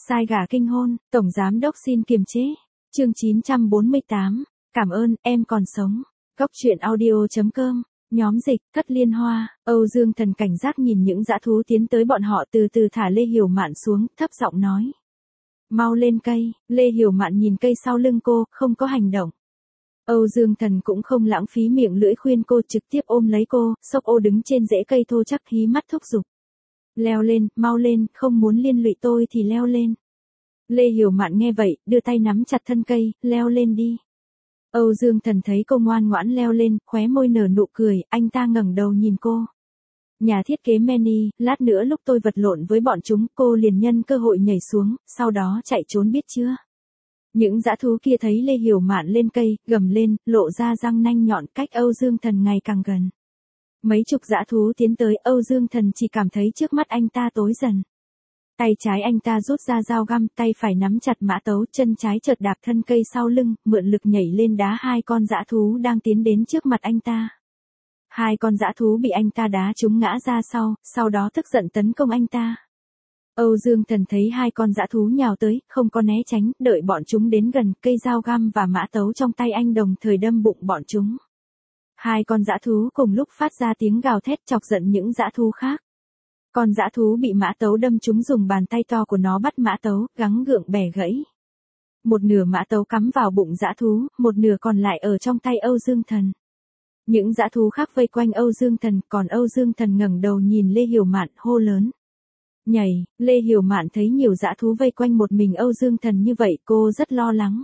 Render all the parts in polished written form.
Sai gà kinh hôn, Tổng Giám Đốc xin kiềm chế. Chương 948. Cảm ơn, em còn sống. Góc truyện audio.com. Nhóm dịch, Cất Liên Hoa. Âu Dương Thần cảnh giác nhìn những dã thú tiến tới bọn họ, từ từ thả Lê Hiểu Mạn xuống, thấp giọng nói. Mau lên cây. Lê Hiểu Mạn nhìn cây sau lưng cô, không có hành động. Âu Dương Thần cũng không lãng phí miệng lưỡi khuyên cô, trực tiếp ôm lấy cô, xốc ô đứng trên rễ cây thô chắc, hí mắt thúc giục. Leo lên, mau lên, không muốn liên lụy tôi thì leo lên. Lê Hiểu Mạn nghe vậy, đưa tay nắm chặt thân cây, leo lên đi. Âu Dương Thần thấy cô ngoan ngoãn leo lên, khóe môi nở nụ cười, anh ta ngẩng đầu nhìn cô. Nhà thiết kế Manny, lát nữa lúc tôi vật lộn với bọn chúng, cô liền nhân cơ hội nhảy xuống, sau đó chạy trốn biết chưa? Những dã thú kia thấy Lê Hiểu Mạn lên cây, gầm lên, lộ ra răng nanh nhọn, cách Âu Dương Thần ngày càng gần. Mấy chục dã thú tiến tới, Âu Dương Thần chỉ cảm thấy trước mắt anh ta tối dần. Tay trái anh ta rút ra dao găm, tay phải nắm chặt mã tấu, chân trái chợt đạp thân cây sau lưng, mượn lực nhảy lên đá hai con dã thú đang tiến đến trước mặt anh ta. Hai con dã thú bị anh ta đá chúng ngã ra sau đó tức giận tấn công anh ta. Âu Dương Thần thấy hai con dã thú nhào tới, không có né tránh, đợi bọn chúng đến gần, cây dao găm và mã tấu trong tay anh đồng thời đâm bụng bọn chúng. Hai con dã thú cùng lúc phát ra tiếng gào thét chọc giận những dã thú khác. Con dã thú bị mã tấu đâm trúng dùng bàn tay to của nó bắt mã tấu, gắng gượng bẻ gãy. Một nửa mã tấu cắm vào bụng dã thú, một nửa còn lại ở trong tay Âu Dương Thần. Những dã thú khác vây quanh Âu Dương Thần, còn Âu Dương Thần ngẩng đầu nhìn Lê Hiểu Mạn, hô lớn. Nhảy. Lê Hiểu Mạn thấy nhiều dã thú vây quanh một mình Âu Dương Thần như vậy, cô rất lo lắng.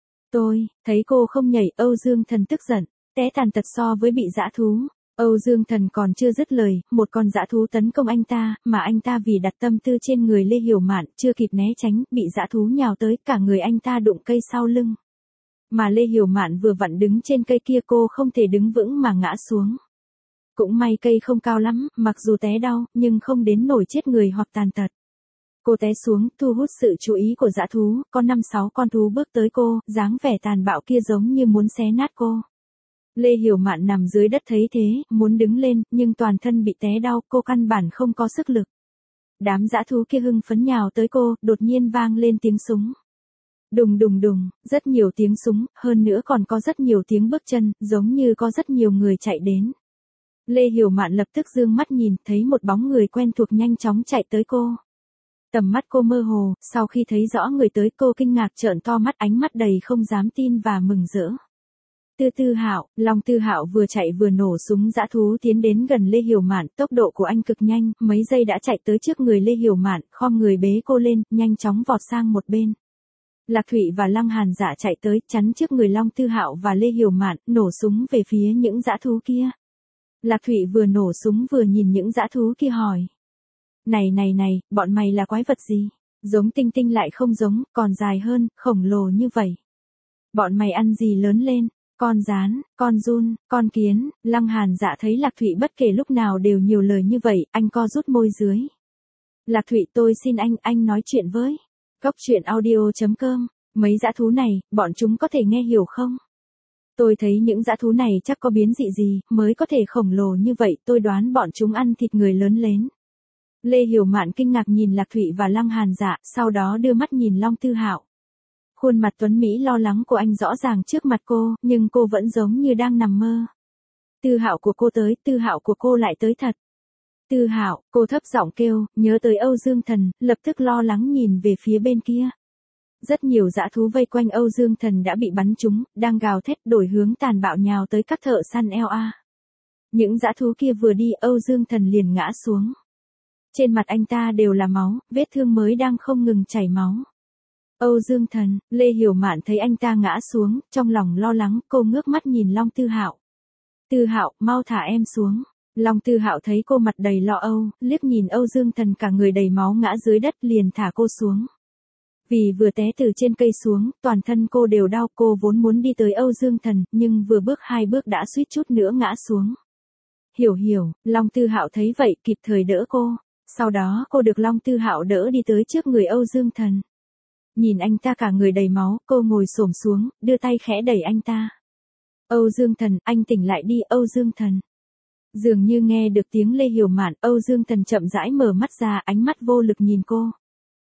Thấy cô không nhảy, Âu Dương Thần tức giận, té tàn tật so với bị dã thú. Âu Dương Thần còn chưa dứt lời, một con dã thú tấn công anh ta, mà anh ta vì đặt tâm tư trên người Lê Hiểu Mạn, chưa kịp né tránh, bị dã thú nhào tới, cả người anh ta đụng cây sau lưng. Mà Lê Hiểu Mạn vừa vặn đứng trên cây kia, cô không thể đứng vững mà ngã xuống. Cũng may cây không cao lắm, mặc dù té đau, nhưng không đến nổi chết người hoặc tàn tật. Cô té xuống, thu hút sự chú ý của dã thú, có 5-6 con thú bước tới cô, dáng vẻ tàn bạo kia giống như muốn xé nát cô. Lê Hiểu Mạn nằm dưới đất thấy thế, muốn đứng lên, nhưng toàn thân bị té đau, cô căn bản không có sức lực. Đám dã thú kia hưng phấn nhào tới cô, đột nhiên vang lên tiếng súng. Đùng đùng đùng, rất nhiều tiếng súng, hơn nữa còn có rất nhiều tiếng bước chân, giống như có rất nhiều người chạy đến. Lê Hiểu Mạn lập tức dương mắt nhìn, thấy một bóng người quen thuộc nhanh chóng chạy tới cô. Tầm mắt cô mơ hồ, sau khi thấy rõ người tới cô kinh ngạc trợn to mắt, ánh mắt đầy không dám tin và mừng rỡ. Tư Hạo, Long Tư Hạo vừa chạy vừa nổ súng dã thú tiến đến gần Lê Hiểu Mạn, tốc độ của anh cực nhanh, mấy giây đã chạy tới trước người Lê Hiểu Mạn, khom người bế cô lên, nhanh chóng vọt sang một bên. Lạc Thụy và Lăng Hàn Dạ chạy tới, chắn trước người Long Tư Hạo và Lê Hiểu Mạn, nổ súng về phía những dã thú kia. Lạc Thụy vừa nổ súng vừa nhìn những dã thú kia hỏi. Này, bọn mày là quái vật gì? Giống tinh tinh lại không giống, còn dài hơn, khổng lồ như vậy. Bọn mày ăn gì lớn lên? Con gián, con giun, con kiến. Lăng Hàn Dạ thấy Lạc Thụy bất kể lúc nào đều nhiều lời như vậy, anh co rút môi dưới. Lạc Thụy, tôi xin anh nói chuyện với. Góc truyện audio.com. Mấy dã thú này, bọn chúng có thể nghe hiểu không? Tôi thấy những dã thú này chắc có biến dị gì, mới có thể khổng lồ như vậy, tôi đoán bọn chúng ăn thịt người lớn lên. Lê Hiểu Mạn kinh ngạc nhìn Lạc Thụy và Lăng Hàn Dạ, sau đó đưa mắt nhìn Long Tư Hạo. Khuôn mặt tuấn Mỹ lo lắng của anh rõ ràng trước mặt cô, nhưng cô vẫn giống như đang nằm mơ. Tư Hạo của cô tới, Tư Hạo của cô lại tới thật. Tư Hạo, cô thấp giọng kêu, nhớ tới Âu Dương Thần, lập tức lo lắng nhìn về phía bên kia. Rất nhiều dã thú vây quanh Âu Dương Thần đã bị bắn trúng, đang gào thét đổi hướng tàn bạo nhào tới các thợ săn LA. Những dã thú kia vừa đi, Âu Dương Thần liền ngã xuống. Trên mặt anh ta đều là máu, vết thương mới đang không ngừng chảy máu. Âu Dương Thần, Lê Hiểu Mạn thấy anh ta ngã xuống, trong lòng lo lắng, cô ngước mắt nhìn Long Tư Hạo. Tư Hạo, mau thả em xuống. Long Tư Hạo thấy cô mặt đầy lo âu, liếc nhìn Âu Dương Thần cả người đầy máu ngã dưới đất liền thả cô xuống. Vì vừa té từ trên cây xuống, toàn thân cô đều đau, cô vốn muốn đi tới Âu Dương Thần, nhưng vừa bước 2 bước đã suýt chút nữa ngã xuống. Hiểu, Long Tư Hạo thấy vậy kịp thời đỡ cô, sau đó cô được Long Tư Hạo đỡ đi tới trước người Âu Dương Thần. Nhìn anh ta cả người đầy máu, cô ngồi xổm xuống, đưa tay khẽ đẩy anh ta. Âu Dương Thần, anh tỉnh lại đi, Âu Dương Thần. Dường như nghe được tiếng Lê Hiểu Mạn, Âu Dương Thần chậm rãi mở mắt ra, ánh mắt vô lực nhìn cô.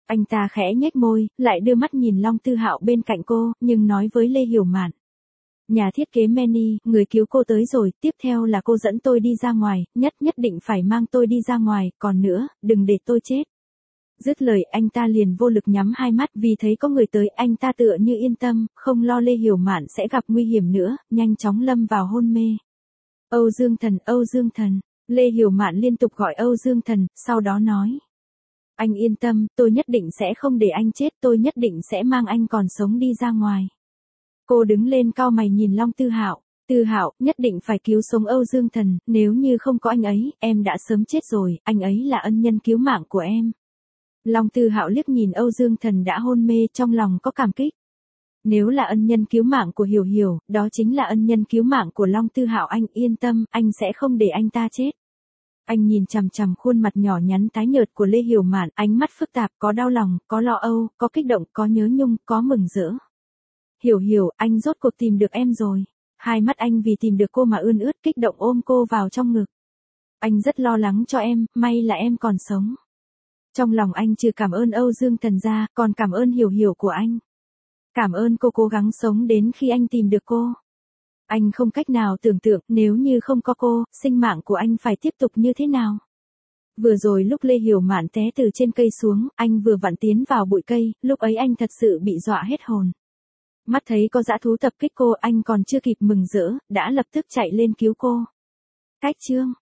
Anh ta khẽ nhếch môi, lại đưa mắt nhìn Long Tư Hạo bên cạnh cô, nhưng nói với Lê Hiểu Mạn. Nhà thiết kế Manny, người cứu cô tới rồi, tiếp theo là cô dẫn tôi đi ra ngoài, nhất định phải mang tôi đi ra ngoài, còn nữa, đừng để tôi chết. Dứt lời anh ta liền vô lực nhắm hai mắt vì thấy có người tới, anh ta tựa như yên tâm, không lo Lê Hiểu Mạn sẽ gặp nguy hiểm nữa, nhanh chóng lâm vào hôn mê. Âu Dương Thần, Âu Dương Thần. Lê Hiểu Mạn liên tục gọi Âu Dương Thần, sau đó nói. Anh yên tâm, tôi nhất định sẽ không để anh chết, tôi nhất định sẽ mang anh còn sống đi ra ngoài. Cô đứng lên cau mày nhìn Long Tư Hạo. Tư Hạo, nhất định phải cứu sống Âu Dương Thần, nếu như không có anh ấy, em đã sớm chết rồi, anh ấy là ân nhân cứu mạng của em. Long Tư Hạo liếc nhìn Âu Dương Thần đã hôn mê, trong lòng có cảm kích. Nếu là ân nhân cứu mạng của Hiểu Hiểu, đó chính là ân nhân cứu mạng của Long Tư Hạo, anh yên tâm, anh sẽ không để anh ta chết. Anh nhìn chằm chằm khuôn mặt nhỏ nhắn tái nhợt của Lê Hiểu Mạn, ánh mắt phức tạp, có đau lòng, có lo âu, có kích động, có nhớ nhung, có mừng rỡ. Hiểu Hiểu, anh rốt cuộc tìm được em rồi. Hai mắt anh vì tìm được cô mà ươn ướt, kích động ôm cô vào trong ngực. Anh rất lo lắng cho em, may là em còn sống. Trong lòng anh trừ cảm ơn Âu Dương Thần ra, còn cảm ơn Hiểu Hiểu của anh. Cảm ơn cô cố gắng sống đến khi anh tìm được cô. Anh không cách nào tưởng tượng nếu như không có cô, sinh mạng của anh phải tiếp tục như thế nào. Vừa rồi lúc Lê Hiểu Mạn té từ trên cây xuống, anh vừa vặn tiến vào bụi cây, lúc ấy anh thật sự bị dọa hết hồn. Mắt thấy có dã thú tập kích cô, anh còn chưa kịp mừng rỡ, đã lập tức chạy lên cứu cô. Cách chương